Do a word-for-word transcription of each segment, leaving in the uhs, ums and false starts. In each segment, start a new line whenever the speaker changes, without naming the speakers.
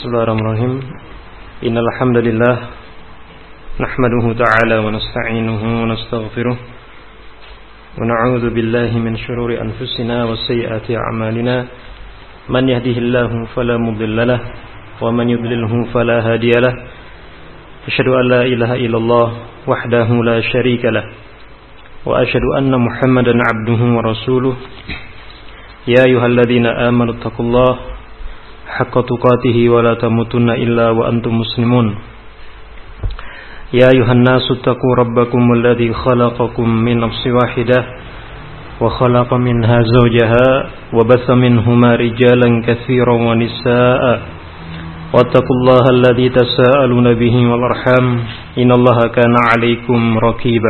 Bismillahirrahmanirrahim. Innal hamdalillah nahmaduhu ta'ala wa nasta'inuhu wa nastaghfiruh wa na'udzu billahi min shururi anfusina wa sayyiati a'malina. Man yahdihillahu fala mudilla lahu wa man yudlilhu fala hadiya lahu. Asyhadu an la ilaha illallah wahdahu la syarika lahu wa asyhadu anna Muhammadan 'abduhu wa rasuluh. Ya ayyuhalladzina amanu taqullaha haqqa tuqatih wa la tamutunna illa wa antum muslimun. Ya ayuhan nasu taqu rabbakumul ladzi khalaqakum min nafsin wahidah wa khalaqa minha zawjaha wa batha minhuma rijalan katsiran wa nisaa'a wattaqullaha alladzi tasaaluna bihi wal arham innallaha kana 'alaikum raqiba.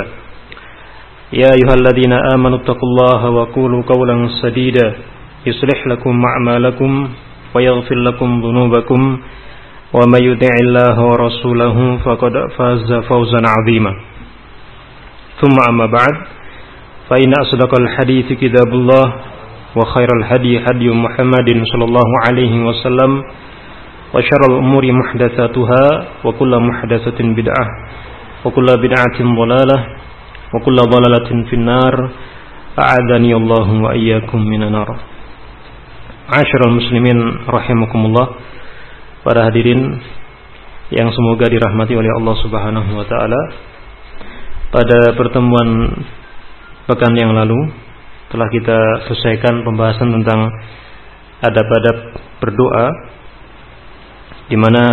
Ya ayyuhalladzina amanu taqullaha wa qulu qawlan sadida yuslih lakum a'malakum wa yaghfir lakum dhunubakum wa may yuti'illaha wa rasulahu faqad faza fawzan 'azima. Thumma amma ba'd, fa inna asdaqal hadithi kitabullah wa khairal hadi hadi Muhammadin sallallahu alaihi wasallam wa syarrul umuri muhdatsatuha wa kullu muhdatsatin bid'ah wa kullu bid'atin dhalalah wa kullu dhalalatin finnar. A'adani Allah wa iyyakum minan nar. Asyiral muslimin rahimakumullah, para hadirin yang semoga dirahmati oleh Allah Subhanahu wa taala. Pada pertemuan pekan yang lalu telah kita selesaikan pembahasan tentang adab-adab berdoa, di mana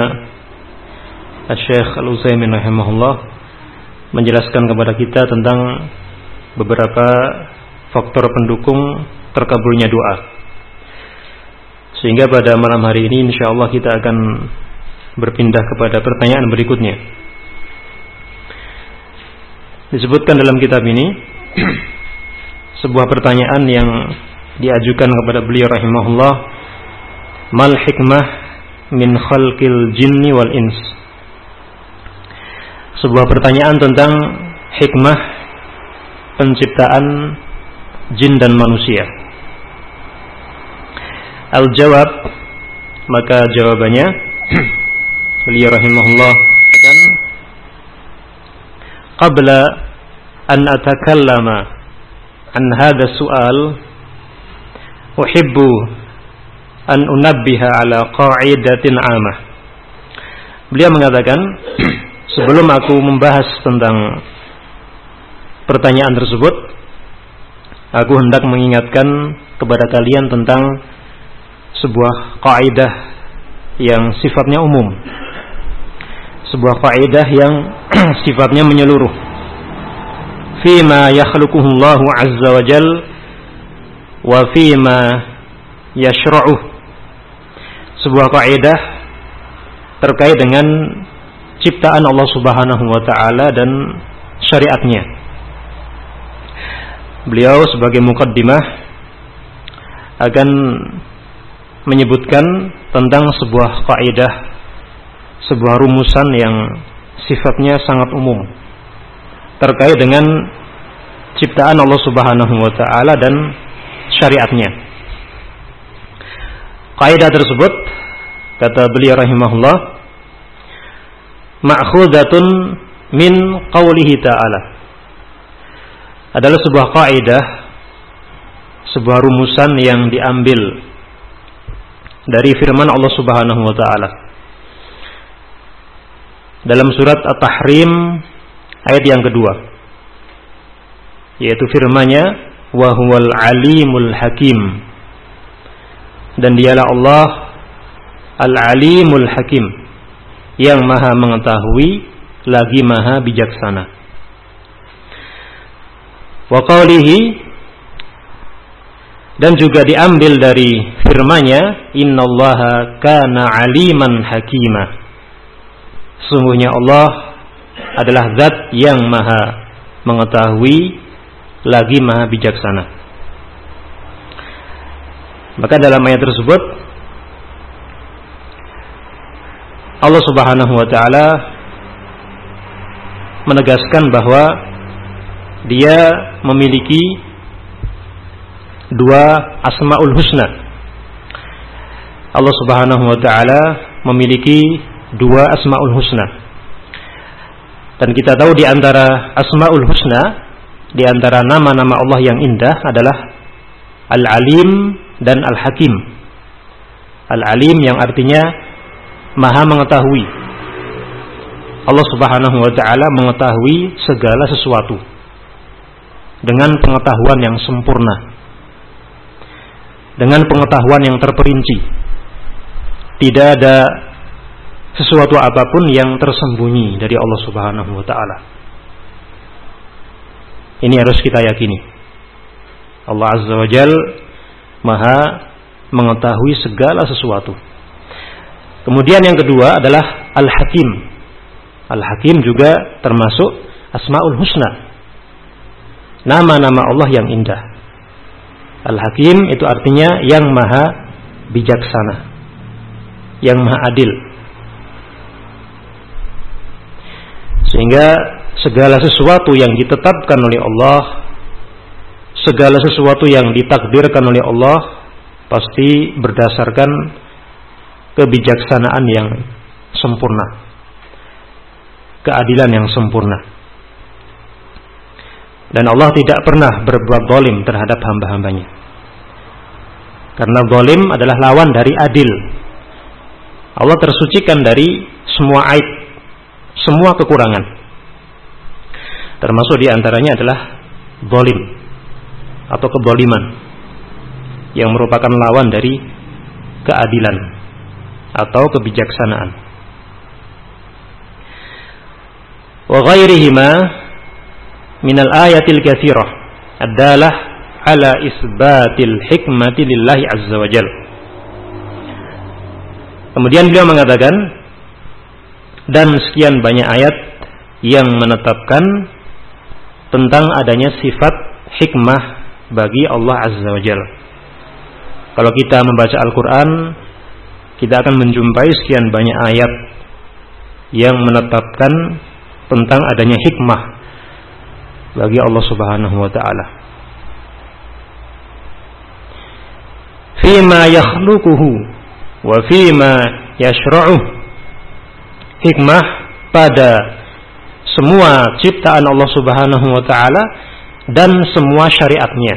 Syekh Al-Utsaimin rahimahullah menjelaskan kepada kita tentang beberapa faktor pendukung terkabulnya doa. Sehingga pada malam hari ini insyaallah kita akan berpindah kepada pertanyaan berikutnya. Disebutkan dalam kitab ini sebuah pertanyaan yang diajukan kepada beliau rahimahullah, mal hikmah min khalqil jinni wal ins. Sebuah pertanyaan tentang hikmah penciptaan jin dan manusia. Al-jawab, maka jawabannya beliau rahimahullah akan qabla an atakallama an hadha su'al uhibbu an unabbiha ala qa'idatin 'amah. Beliau mengatakan, sebelum aku membahas tentang pertanyaan tersebut, aku hendak mengingatkan kepada kalian tentang sebuah kaidah yang sifatnya umum, sebuah kaidah yang sifatnya menyeluruh. Fima yakhluquhullahu azza wa jal wa fima yashra'uh. Sebuah kaidah terkait dengan ciptaan Allah Subhanahu wa taala dan syariatnya. Beliau sebagai muqaddimah akan menyebutkan tentang sebuah kaidah, sebuah rumusan yang sifatnya sangat umum terkait dengan ciptaan Allah Subhanahu wa taala dan syariatnya. Kaidah tersebut, kata beliau rahimahullah, ma'khudatun min qaulihi ta'ala, adalah sebuah kaidah, sebuah rumusan yang diambil dari firman Allah Subhanahu wa taala dalam surat At-Tahrim ayat yang kedua, yaitu firman-Nya wa huwal alimul hakim, dan dialah Allah al-alimul hakim, yang maha mengetahui lagi maha bijaksana. Wa qawlihi, dan juga diambil dari firman-Nya innallaha kana aliman hakima, sungguhnya Allah adalah zat yang maha mengetahui lagi maha bijaksana. Maka dalam ayat tersebut Allah Subhanahu wa taala menegaskan bahwa Dia memiliki dua asmaul husna. Allah Subhanahu wa taala memiliki dua Asmaul Husna. Dan kita tahu di antara Asmaul Husna, di antara nama-nama Allah yang indah adalah Al-Alim dan Al-Hakim. Al-Alim yang artinya Maha mengetahui. Allah Subhanahu wa ta'ala mengetahui segala sesuatu dengan pengetahuan yang sempurna, dengan pengetahuan yang terperinci. Tidak ada sesuatu apapun yang tersembunyi dari Allah Subhanahu wa ta'ala. Ini harus kita yakini. Allah Azza wa Jal Maha mengetahui segala sesuatu. Kemudian yang kedua adalah Al-Hakim. Al-Hakim juga termasuk Asmaul Husna, nama-nama Allah yang indah. Al-Hakim itu artinya yang maha bijaksana, yang maha adil. Sehingga segala sesuatu yang ditetapkan oleh Allah, segala sesuatu yang ditakdirkan oleh Allah, pasti berdasarkan kebijaksanaan yang sempurna, keadilan yang sempurna. Dan Allah tidak pernah berbuat zalim terhadap hamba-hambanya, karena zalim adalah lawan dari adil. Allah tersucikan dari semua aib, semua kekurangan. Termasuk diantaranya adalah zalim atau kezaliman, yang merupakan lawan dari keadilan atau kebijaksanaan. Wa ghairihima minal ayatil katsirah adalah ala isbatil hikmati lillahi azza wa jalla. Kemudian beliau mengatakan, dan sekian banyak ayat yang menetapkan tentang adanya sifat hikmah bagi Allah azza wa jalla. Kalau kita membaca Al-Quran, kita akan menjumpai sekian banyak ayat yang menetapkan tentang adanya hikmah bagi Allah Subhanahu wa ta'ala. Fima yakhluquhu wa fima yashra'uh. Hikmah pada semua ciptaan Allah Subhanahu wa ta'ala dan semua syariatnya.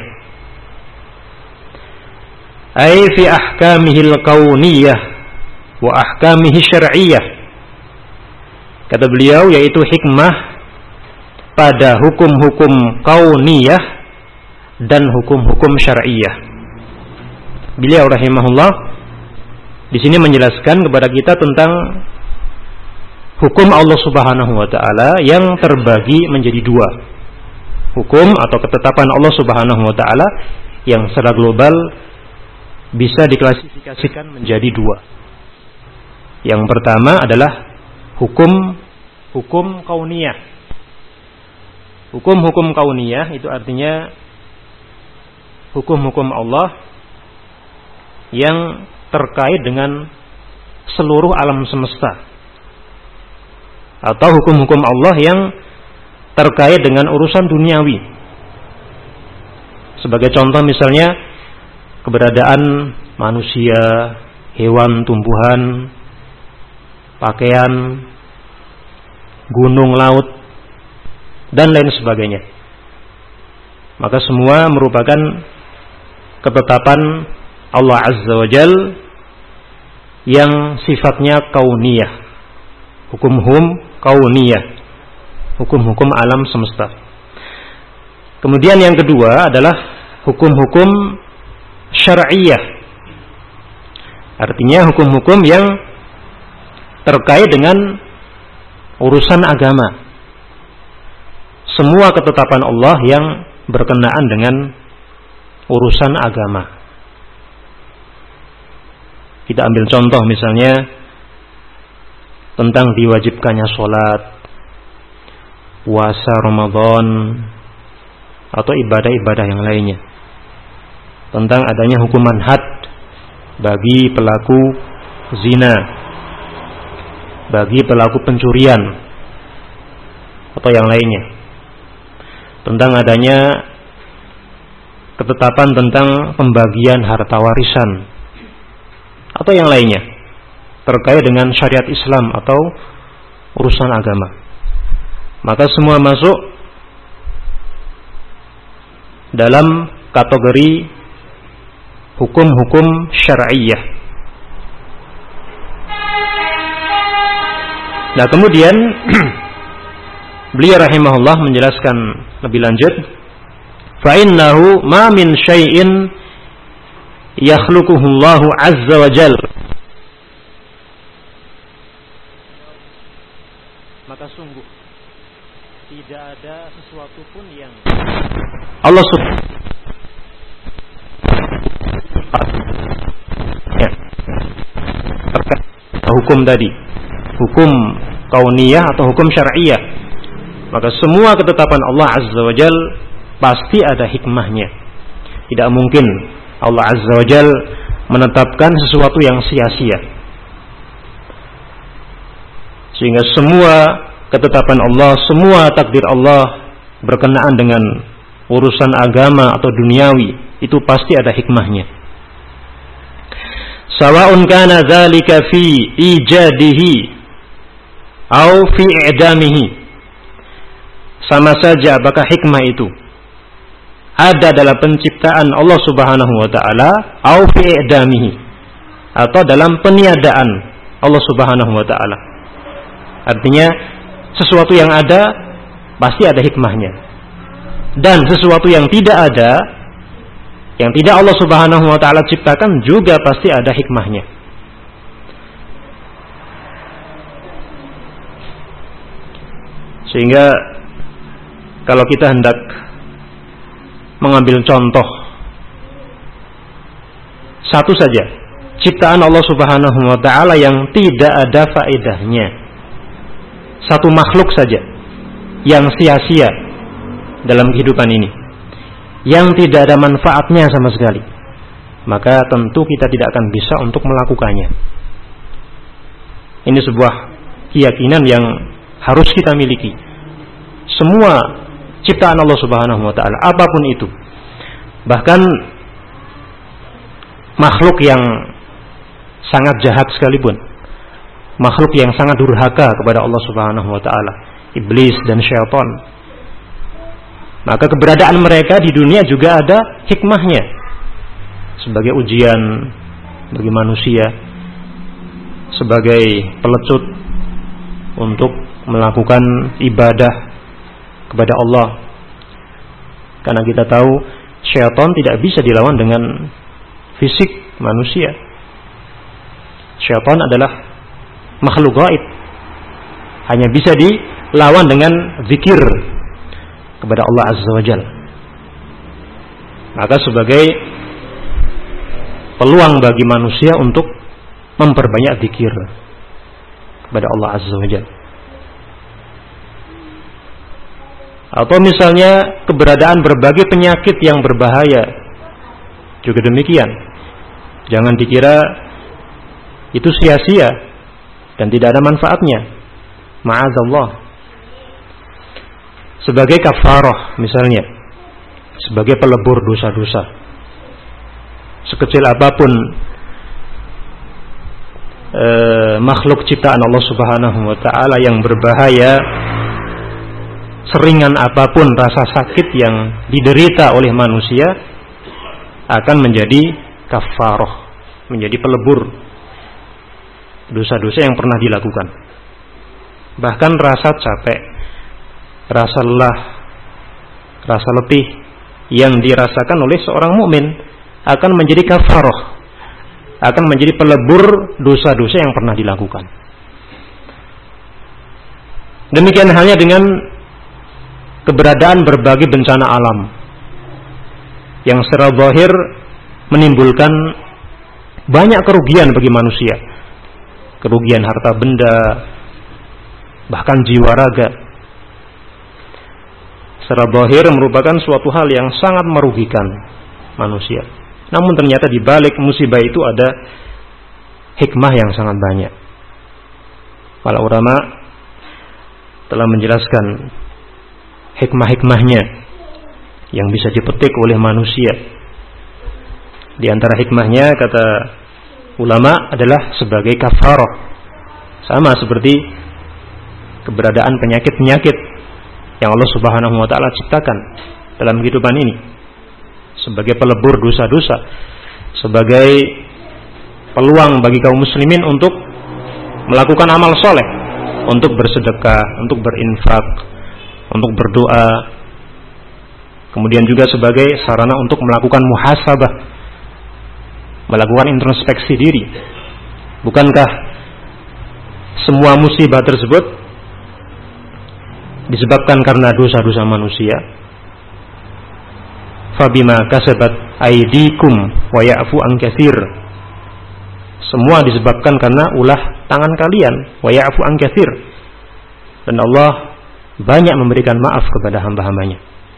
Ai fi ahkamihil kauniyah wa ahkamihi syar'iyyah. Kata beliau, yaitu hikmah pada hukum-hukum kauniyah dan hukum-hukum syar'iyyah. Beliau rahimahullah di sini menjelaskan kepada kita tentang hukum Allah Subhanahu wa ta'ala yang terbagi menjadi dua. Hukum atau ketetapan Allah Subhanahu wa ta'ala yang secara global bisa diklasifikasikan menjadi dua. Yang pertama adalah hukum hukum kauniyah. Hukum-hukum kauniyah itu artinya hukum-hukum Allah yang terkait dengan seluruh alam semesta, atau hukum-hukum Allah yang terkait dengan urusan duniawi. Sebagai contoh misalnya keberadaan manusia, hewan, tumbuhan, pakaian, gunung, laut, dan lain sebagainya. Maka semua merupakan ketetapan Allah Azza wa Jal yang sifatnya kauniyah, hukum-hukum kauniyah, hukum-hukum alam semesta. Kemudian yang kedua adalah hukum-hukum syar'iyyah, artinya hukum-hukum yang terkait dengan urusan agama. Semua ketetapan Allah yang berkenaan dengan urusan agama. Kita ambil contoh misalnya tentang diwajibkannya sholat, puasa Ramadan, atau ibadah-ibadah yang lainnya. Tentang adanya hukuman had bagi pelaku zina, bagi pelaku pencurian, atau yang lainnya. Tentang adanya ketetapan tentang pembagian harta warisan, atau yang lainnya. terkait dengan syariat Islam atau urusan agama. Maka semua masuk dalam kategori hukum-hukum syar'iyyah. Nah, kemudian beliau rahimahullah menjelaskan lebih lanjut, fa innahu ma min syai'in yakhluquhu Allahu azza wa jalla. Maka sungguh tidak ada sesuatu pun yang Allah subhanahu ya, hukum tadi, hukum kauniyah atau hukum syar'iyah, maka semua ketetapan Allah azza wa jal pasti ada hikmahnya. Tidak mungkin Allah azza wa jal menetapkan sesuatu yang sia-sia. Sehingga semua ketetapan Allah, semua takdir Allah berkenaan dengan urusan agama atau duniawi, itu pasti ada hikmahnya. Sawa'un kana dzalika fi ijadihi au fi i'damihi. Sama saja apakah hikmah itu ada dalam penciptaan Allah Subhanahu wa taala au fi i'damihi, atau dalam peniadaan Allah Subhanahu wa taala. Artinya sesuatu yang ada pasti ada hikmahnya, dan sesuatu yang tidak ada, yang tidak Allah Subhanahu wa taala ciptakan juga pasti ada hikmahnya. Sehingga kalau kita hendak mengambil contoh satu saja ciptaan Allah Subhanahu wa taala yang tidak ada faedahnya, satu makhluk saja yang sia-sia dalam kehidupan ini, yang tidak ada manfaatnya sama sekali, maka tentu kita tidak akan bisa untuk melakukannya. Ini sebuah keyakinan yang harus kita miliki. Semua ciptaan Allah Subhanahu wa taala, apapun itu, bahkan makhluk yang sangat jahat sekalipun, makhluk yang sangat durhaka kepada Allah Subhanahu wa taala, iblis dan syaitan, maka keberadaan mereka di dunia juga ada hikmahnya sebagai ujian bagi manusia, sebagai pelecut untuk melakukan ibadah kepada Allah. Karena kita tahu syaitan tidak bisa dilawan dengan fisik manusia. Syaitan adalah makhluk gaib, hanya bisa dilawan dengan zikir kepada Allah azza wa jalla. Maka sebagai peluang bagi manusia untuk memperbanyak zikir kepada Allah azza wa jalla. Atau misalnya keberadaan berbagai penyakit yang berbahaya juga demikian. Jangan dikira itu sia-sia dan tidak ada manfaatnya. Ma'azallah. Sebagai kafarah misalnya, sebagai pelebur dosa-dosa, sekecil apapun e, makhluk ciptaan Allah Subhanahu wa taala yang berbahaya, seringan apapun rasa sakit yang diderita oleh manusia, akan menjadi kafarah, menjadi pelebur dosa-dosa yang pernah dilakukan. Bahkan rasa capek, rasa lelah, rasa letih yang dirasakan oleh seorang mukmin akan menjadi kafarah, akan menjadi pelebur dosa-dosa yang pernah dilakukan. Demikian halnya dengan keberadaan berbagai bencana alam yang secara zahir menimbulkan banyak kerugian bagi manusia, kerugian harta benda, bahkan jiwa raga. Secara zahir merupakan suatu hal yang sangat merugikan manusia. Namun ternyata di balik musibah itu ada hikmah yang sangat banyak. Para ulama telah menjelaskan hikmah-hikmahnya yang bisa dipetik oleh manusia. Di antara hikmahnya, kata ulama adalah sebagai kafarah. Sama seperti keberadaan penyakit-penyakit yang Allah Subhanahu wa taala ciptakan dalam kehidupan ini sebagai pelebur dosa-dosa, sebagai peluang bagi kaum muslimin untuk melakukan amal soleh, untuk bersedekah, untuk berinfak, untuk berdoa, kemudian juga sebagai sarana untuk melakukan muhasabah, melakukan introspeksi diri. Bukankah semua musibah tersebut disebabkan karena dosa-dosa manusia? Fabima kasabat aydikum wa ya'fu an katsir. Semua disebabkan karena ulah tangan kalian, wa ya'fu an katsir. Dan Allah banyak memberikan maaf kepada hamba-hambanya.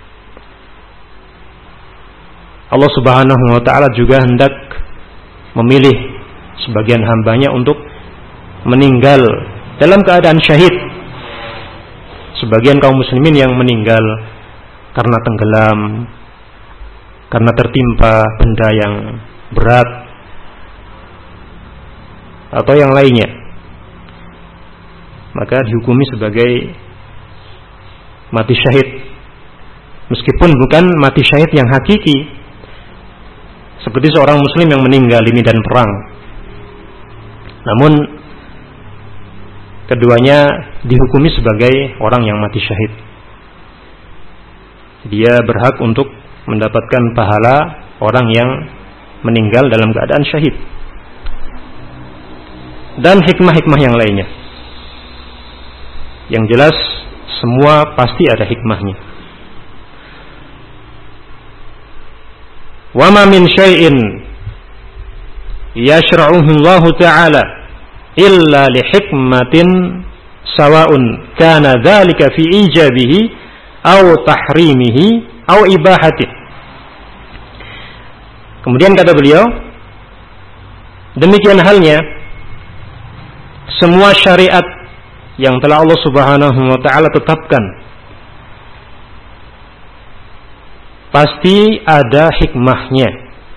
Allah Subhanahu wa taala juga hendak memilih sebagian hambanya untuk meninggal dalam keadaan syahid. Sebagian kaum muslimin yang meninggal karena tenggelam, karena tertimpa benda yang berat atau yang lainnya, maka dihukumi sebagai mati syahid, meskipun bukan mati syahid yang hakiki, seperti seorang muslim yang meninggal di medan perang. Namun keduanya dihukumi sebagai orang yang mati syahid. Dia berhak untuk mendapatkan pahala orang yang meninggal dalam keadaan syahid. Dan hikmah-hikmah yang lainnya. Yang jelas semua pasti ada hikmahnya. Wa ma min syai'in yashra'uhu Allah Ta'ala illa li hikmatin sawa'un kana dzalika fi ijabihi aw tahrimihi aw ibahatihi. Kemudian kata beliau, demikian halnya semua syariat yang telah Allah Subhanahu wa taala tetapkan pasti ada hikmahnya.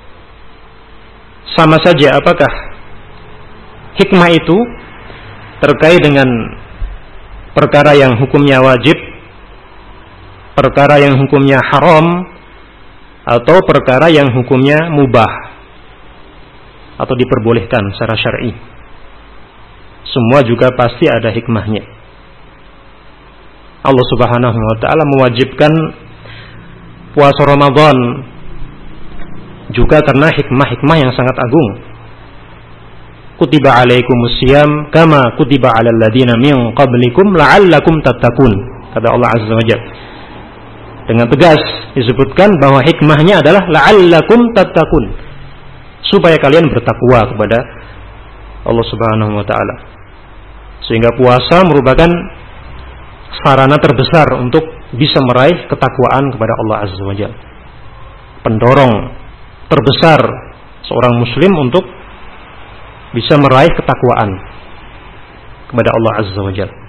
Sama saja apakah hikmah itu terkait dengan perkara yang hukumnya wajib, perkara yang hukumnya haram, atau perkara yang hukumnya mubah atau diperbolehkan secara syar'i. Semua juga pasti ada hikmahnya. Allah Subhanahu wa taala mewajibkan puasa Ramadan juga karena hikmah-hikmah yang sangat agung. Kutiba alaikumusiyam kama kutiba alal ladina min qablikum la'allakum tattaqun, kata Allah Azza wa Jalla. Dengan tegas disebutkan bahwa hikmahnya adalah la'allakum tattaqun, supaya kalian bertakwa kepada Allah Subhanahu wa taala. Sehingga puasa merupakan sarana terbesar untuk bisa meraih ketakwaan kepada Allah Azza wa Jalla. Pendorong terbesar seorang muslim untuk bisa meraih ketakwaan kepada Allah Azza wa Jalla.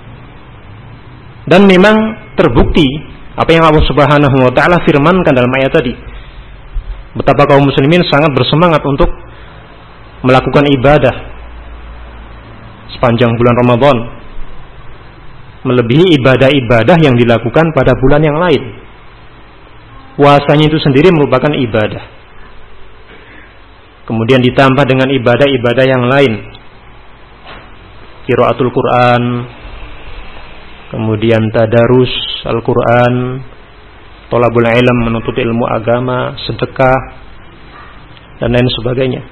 Dan memang terbukti apa yang Allah Subhanahu wa taala firmankan dalam ayat tadi, betapa kaum muslimin sangat bersemangat untuk melakukan ibadah sepanjang bulan Ramadan, melebihi ibadah-ibadah yang dilakukan pada bulan yang lain. Puasanya itu sendiri merupakan ibadah, kemudian ditambah dengan ibadah-ibadah yang lain, qiraatul Quran, kemudian tadarus Al-Quran, thalabul ilm, menuntut ilmu agama, sedekah, dan lain sebagainya.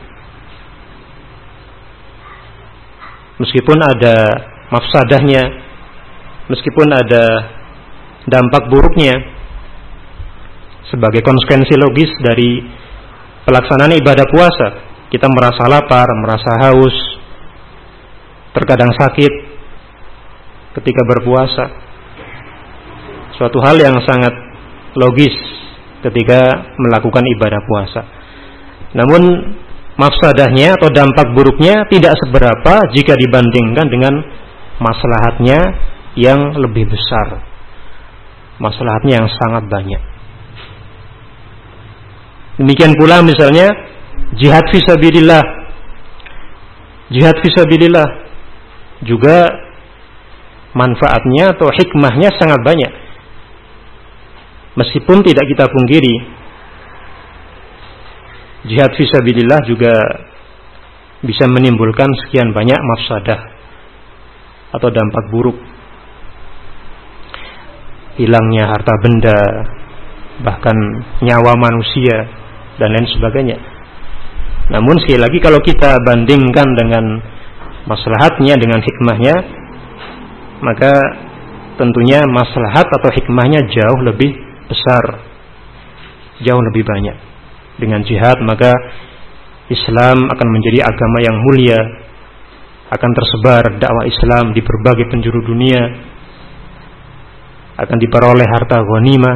Meskipun ada mafsadahnya, meskipun ada dampak buruknya sebagai konsekuensi logis dari pelaksanaan ibadah puasa, kita merasa lapar, merasa haus, terkadang sakit ketika berpuasa. Suatu hal yang sangat logis ketika melakukan ibadah puasa. Namun mafsadahnya atau dampak buruknya tidak seberapa jika dibandingkan dengan maslahatnya yang lebih besar, maslahatnya yang sangat banyak. Demikian pula misalnya jihad fisabilillah, Jihad fisabilillah juga manfaatnya atau hikmahnya sangat banyak. Meskipun tidak kita pungkiri, jihad fisabilillah juga bisa menimbulkan sekian banyak mafsadah atau dampak buruk. Hilangnya harta benda, bahkan nyawa manusia dan lain sebagainya. Namun sekali lagi kalau kita bandingkan dengan maslahatnya, dengan hikmahnya, maka tentunya maslahat atau hikmahnya jauh lebih besar, jauh lebih banyak. Dengan jihad maka Islam akan menjadi agama yang mulia, akan tersebar dakwah Islam di berbagai penjuru dunia, akan diperoleh harta ghanimah,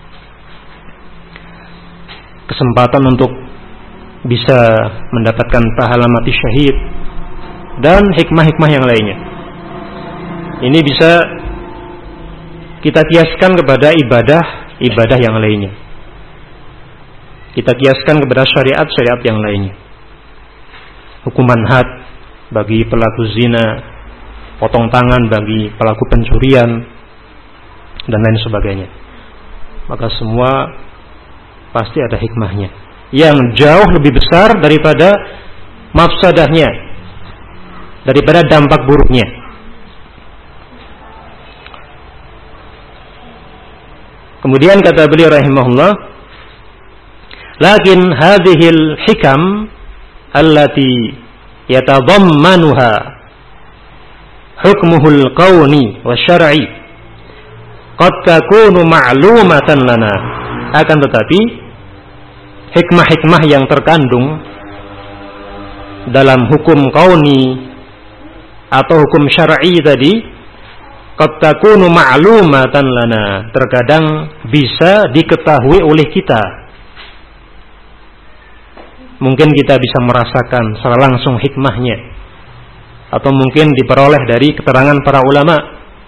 kesempatan untuk bisa mendapatkan pahala mati syahid, dan hikmah-hikmah yang lainnya. Ini bisa kita kiaskan kepada ibadah-ibadah yang lainnya. Kita kiaskan kepada syariat-syariat yang lainnya. Hukuman had bagi pelaku zina, potong tangan bagi pelaku pencurian, dan lain sebagainya. Maka semua pasti ada hikmahnya yang jauh lebih besar daripada mafsadahnya, daripada dampak buruknya. Kemudian kata beliau rahimahullah, lakin hadhil hikam allati yatadammanuha hukmuhul kauni wa syar'i qad takunu ma'lumatan lana. Akan tetapi hikmah-hikmah yang terkandung dalam hukum kauni atau hukum syar'i tadi qad takunu ma'lumatan lana, terkadang bisa diketahui oleh kita. Mungkin kita bisa merasakan secara langsung hikmahnya, atau mungkin diperoleh dari keterangan para ulama,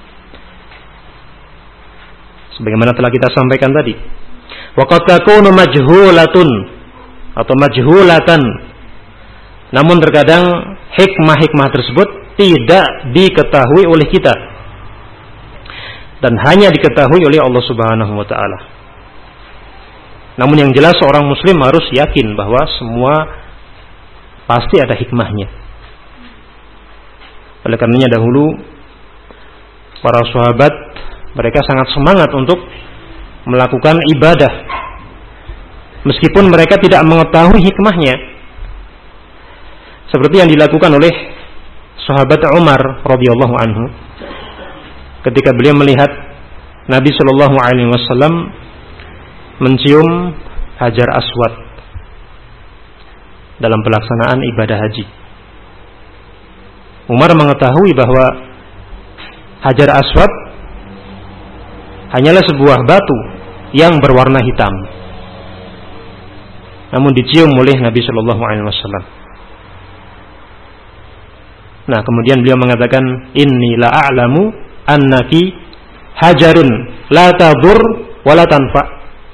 sebagaimana telah kita sampaikan tadi. Wa qad takunu majhulatun atau majhulatan, namun terkadang hikmah-hikmah tersebut tidak diketahui oleh kita dan hanya diketahui oleh Allah Subhanahu wa taala. Namun yang jelas seorang muslim harus yakin bahwa semua pasti ada hikmahnya. Oleh karenanya dahulu para sahabat mereka sangat semangat untuk melakukan ibadah meskipun mereka tidak mengetahui hikmahnya. Seperti yang dilakukan oleh sahabat Umar radhiyallahu anhu ketika beliau melihat Nabi sallallahu alaihi wasallam mencium Hajar Aswad dalam pelaksanaan ibadah haji. Umar mengetahui bahwa Hajar Aswad hanyalah sebuah batu yang berwarna hitam, namun dicium oleh Nabi sallallahu alaihi wasallam. Nah, kemudian beliau mengatakan, inni la a'lamu annaki hajarun la tadur wa la tanfa.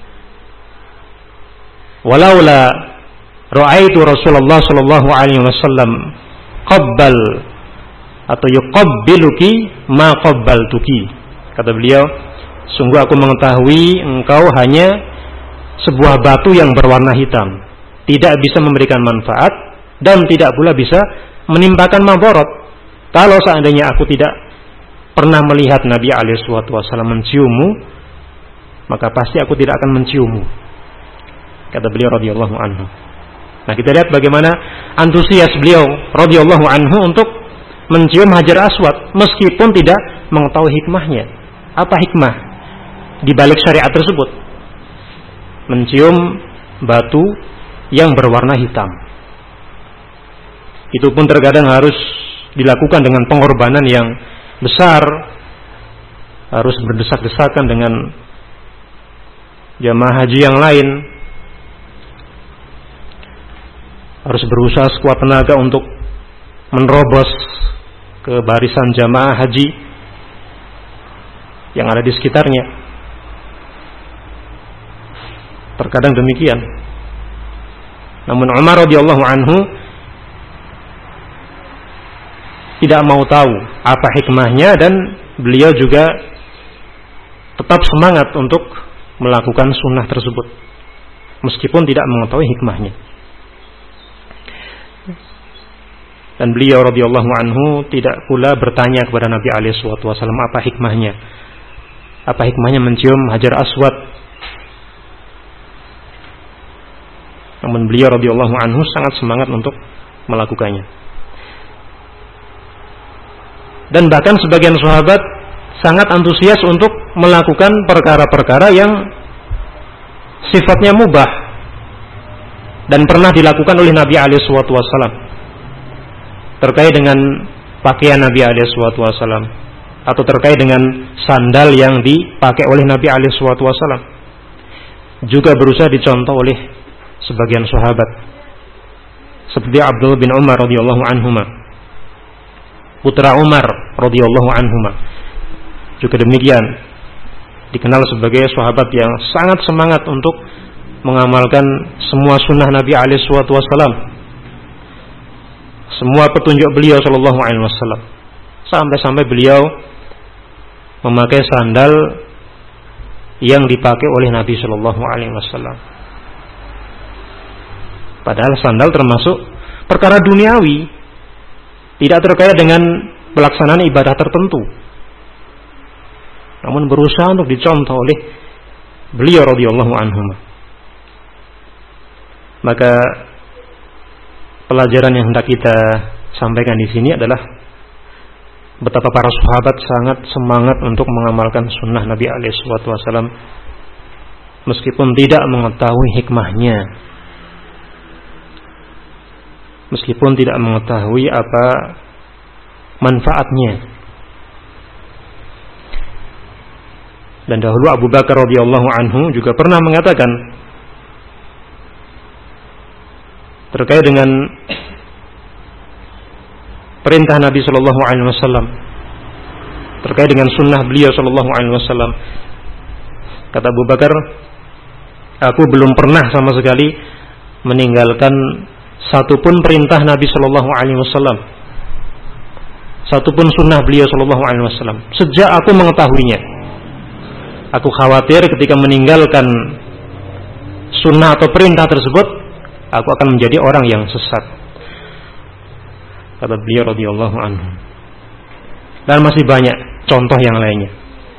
Walaula ra'aitu Rasulullah sallallahu alaihi wasallam qabbal atau yuqabbiluki ma qabbaltuki. Kata beliau, sungguh aku mengetahui engkau hanya sebuah batu yang berwarna hitam, tidak bisa memberikan manfaat dan tidak pula bisa menimpakan mabarat. Kalau seandainya aku tidak pernah melihat Nabi alaihi wasallam menciummu, maka pasti aku tidak akan menciummu, kata beliau radhiyallahu anhu. Nah, kita lihat bagaimana antusias beliau radhiyallahu anhu untuk mencium Hajar Aswad meskipun tidak mengetahui hikmahnya. Apa hikmah di balik syariat tersebut? Mencium batu yang berwarna hitam. Itu pun terkadang harus dilakukan dengan pengorbanan yang besar, harus berdesak-desakan dengan jamaah haji yang lain, harus berusaha sekuat tenaga untuk menerobos ke barisan jamaah haji yang ada di sekitarnya. Terkadang demikian. Namun Umar radhiyallahu anhu tidak mau tahu apa hikmahnya, dan beliau juga tetap semangat untuk melakukan sunnah tersebut meskipun tidak mengetahui hikmahnya. Dan beliau radhiyallahu anhu tidak pula bertanya kepada Nabi alaihi wasallam apa hikmahnya. Apa hikmahnya mencium Hajar Aswad. Namun beliau radhiyallahu anhu sangat semangat untuk melakukannya. Dan bahkan sebagian sahabat sangat antusias untuk melakukan perkara-perkara yang sifatnya mubah dan pernah dilakukan oleh Nabi alaihi wasallam. Terkait dengan pakaian Nabi alaihi wasallam atau terkait dengan sandal yang dipakai oleh Nabi alaihi wasallam juga berusaha dicontoh oleh sebagian sahabat seperti Abdullah bin Umar radhiyallahu anhuma, putra Umar radhiyallahu anhuma, juga demikian dikenal sebagai sahabat yang sangat semangat untuk mengamalkan semua sunnah Nabi alaihi wasallam, semua petunjuk beliau sallallahu alaihi wasallam, sampai-sampai beliau memakai sandal yang dipakai oleh Nabi sallallahu alaihi wasallam. Padahal sandal termasuk perkara duniawi, tidak terkait dengan pelaksanaan ibadah tertentu, namun berusaha untuk dicontoh oleh beliau radhiyallahu anhu. Maka pelajaran yang hendak kita sampaikan di sini adalah betapa para sahabat sangat semangat untuk mengamalkan sunnah Nabi alaihi wasallam meskipun tidak mengetahui hikmahnya, meskipun tidak mengetahui apa manfaatnya. Dan dahulu Abu Bakar radhiyallahu anhu juga pernah mengatakan terkait dengan perintah Nabi sallallahu alaihi wasallam, terkait dengan sunnah beliau sallallahu alaihi wasallam. Kata Abu Bakar, aku belum pernah sama sekali meninggalkan satupun perintah Nabi sallallahu alaihi wasallam, satupun sunnah beliau sallallahu alaihi wasallam sejak aku mengetahuinya. Aku khawatir ketika meninggalkan sunnah atau perintah tersebut aku akan menjadi orang yang sesat, kata beliau radhiyallahu anhu. Dan masih banyak contoh yang lainnya.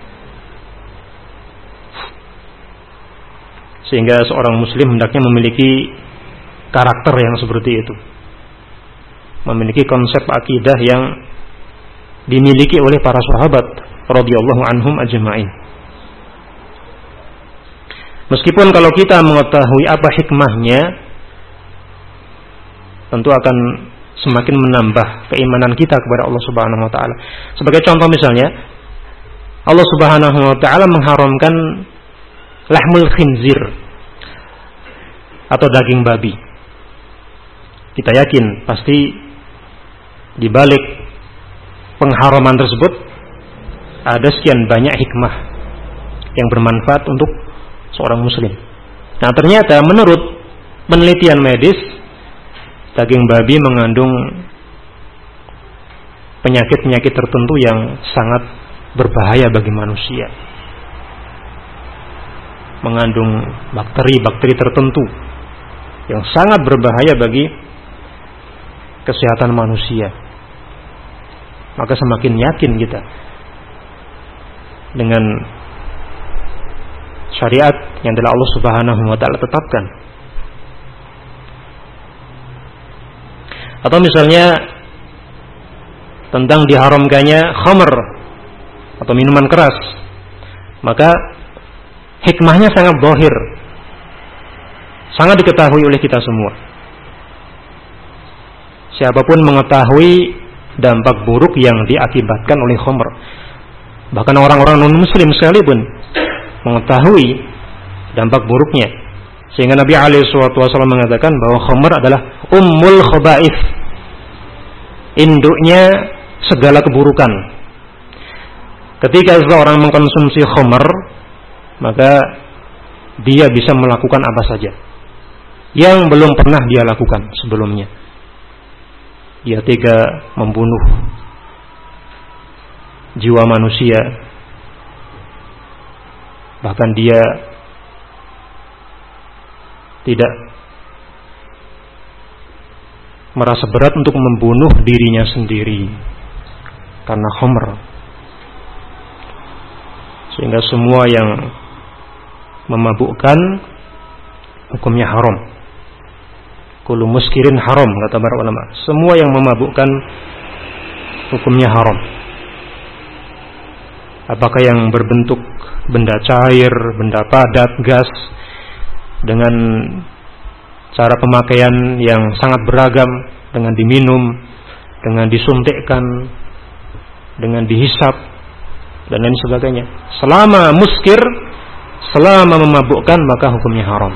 Sehingga seorang muslim hendaknya memiliki karakter yang seperti itu, memiliki konsep akidah yang dimiliki oleh para sahabat radhiyallahu anhum ajma'in. Meskipun kalau kita mengetahui apa hikmahnya, tentu akan semakin menambah keimanan kita kepada Allah Subhanahu wa taala. Sebagai contoh misalnya, Allah Subhanahu wa taala mengharamkan lahmul khinzir atau daging babi. Kita yakin pasti di balik pengharaman tersebut ada sekian banyak hikmah yang bermanfaat untuk seorang muslim. Nah, ternyata menurut penelitian medis, daging babi mengandung penyakit-penyakit tertentu yang sangat berbahaya bagi manusia. Mengandung bakteri-bakteri tertentu yang sangat berbahaya bagi kesehatan manusia. Maka semakin yakin kita dengan syariat yang telah Allah Subhanahu wa taala tetapkan. Atau misalnya tentang diharamkannya khamr atau minuman keras, maka hikmahnya sangat zahir, sangat diketahui oleh kita semua. Siapapun mengetahui dampak buruk yang diakibatkan oleh khamr, bahkan orang-orang non-muslim sekalipun mengetahui dampak buruknya. Sehingga Nabi alaihi wasallam mengatakan bahwa khamr adalah ummul khaba'ith, induknya segala keburukan. Ketika seseorang mengkonsumsi khamr, maka dia bisa melakukan apa saja yang belum pernah dia lakukan sebelumnya. Dia tega membunuh, jiwa manusia. Bahkan dia tidak merasa berat untuk membunuh dirinya sendiri karena khamr. Sehingga semua yang memabukkan hukumnya haram. Kullu muskirin haram, kata para ulama. Semua yang memabukkan hukumnya haram. Apakah yang berbentuk benda cair, benda padat, gas, dengan cara pemakaian yang sangat beragam, dengan diminum, dengan disuntikkan, dengan dihisap, dan lain sebagainya. Selama muskir, selama memabukkan, maka hukumnya haram.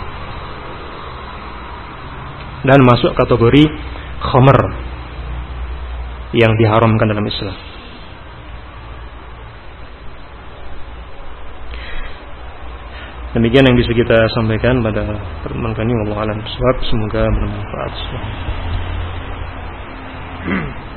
Dan masuk kategori khamr yang diharamkan dalam Islam. Demikian yang bisa kita sampaikan pada pertemuan kali ini. Wallahu a'lam bishawab. Semoga bermanfaat.